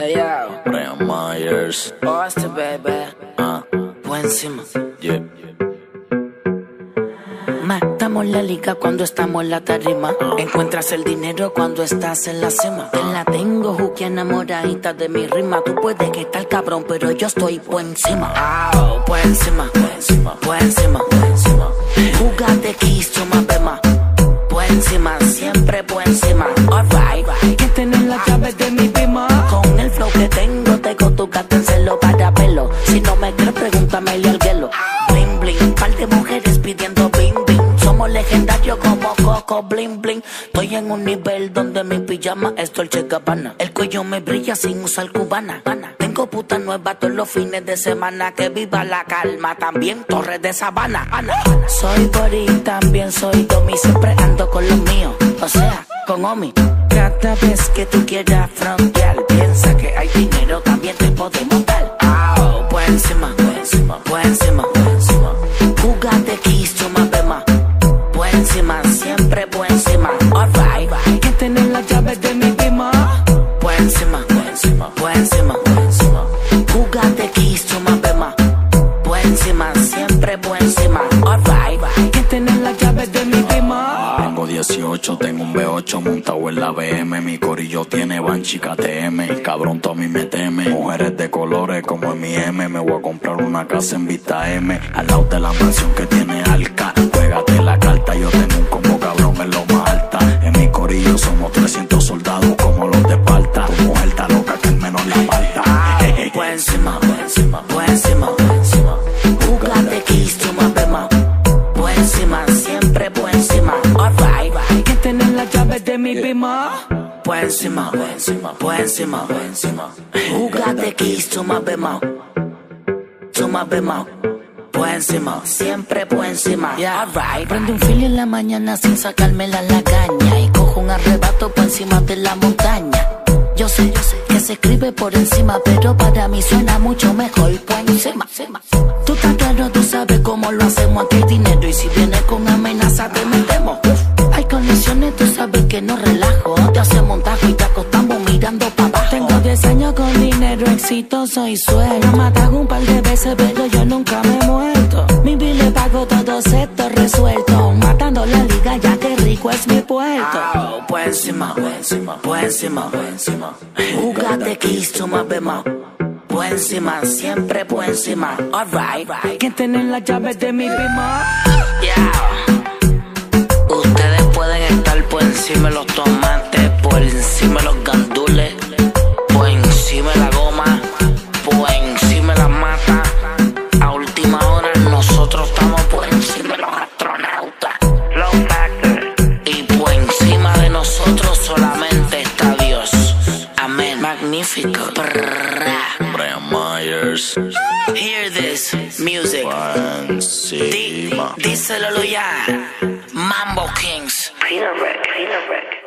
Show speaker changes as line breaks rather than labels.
yo.
Brian Myers.
Hostia, baby. Por encima.
Yeah.
Matamos la liga cuando estamos en la tarima. Encuentras el dinero cuando estás en la cima. Te la tengo, Juki, enamoradita de mi rima. Tú puedes que estar cabrón, pero yo estoy por encima. Por encima, por encima, por encima, por encima. Jugate Kiss, toma bema. Por encima, siempre por encima. Alright, que tener la llave de mi bima. Con el flow que tengo tu gata en celo para pelo. Si no me crees, pregúntame al hielo. Bling, bling, par de mujeres pidiendo bing, bing. Somos legendarios como Coco, bling, bling. Estoy en un nivel donde mi pijama es Dolce Gabbana. El cuello me brilla sin usar cubana. Tengo puta nueva todos los fines de semana. Que viva la calma, también Torres de Sabana. Soy body, también soy Domi. Siempre ando con los míos, o sea, con Omi. Cada vez que tú quieras frontear, piensa que hay dinero, también te podemos dar. Por encima, por encima, por encima, por encima. Jugate Kiss, toma bema. Por encima, siempre por encima. Alright, que tener la llave de mi bima. Por encima, por encima, por encima, por encima. Jugate Kiss, toma bema. Por encima, siempre por encima. Alright, que tener la llave de mi bima.
Tengo 18, tengo un V8 montado en la BM. Mi corillo tiene Banshee KTM. Cabrón, tú a mí me teme. Mujeres de colores como en mi M. Me voy a comprar una casa en Vista M. Al lado de la mansión que tiene Alca. Juégate la carta, yo tengo un combo cabrón en lo más alta. En mi corillo somos 300 soldados como los de Esparta. Tu mujer está loca que al menos la falta.
Por encima, por encima, por encima, por encima. Jugate Kiss, toma bema. Por encima, siempre por encima. Alright, que tener la llave de mi bima. Por encima, por encima, por encima, por encima. Jugate Kiss, toma bema. Toma bema. Por encima, siempre por encima. Alright, prendo un fili en la mañana sin sacármela la caña. Y cojo un arrebato por encima de la montaña. Yo sé que se escribe por encima, pero para mí suena mucho mejor por encima. Tú estás claro, tú sabes cómo lo hacemos. Aquí hay dinero y si vienes con amenaza te metemos. Hay condiciones, tú sabes que no relajo. Te hacemos un tajo y te acostamos mirando para abajo. Tengo 10 años con dinero exitoso y sueldo. Me ataco un par de veces, pero yo nunca me he muerto. Mi bill le pago todos estos resueltos. Matando la liga, ya que rico es mi puerto. Por encima, por encima, por encima, por encima. Jugate Kiss, toma bema. Por encima, siempre por encima. Alright, que tener la llave de mi bima. Ustedes pueden estar por encima de los tomates, por encima de los gandules, por encima de la goma, por encima de la mata. A última hora nosotros estamos por encima de los astronautas. Low Factor. Y por encima de nosotros solamente está Dios. Amén. Magnífico.
Brian Myers.
Hear this music.
Encima.
Díselo ya. Mambo Kings. Peanut Rick.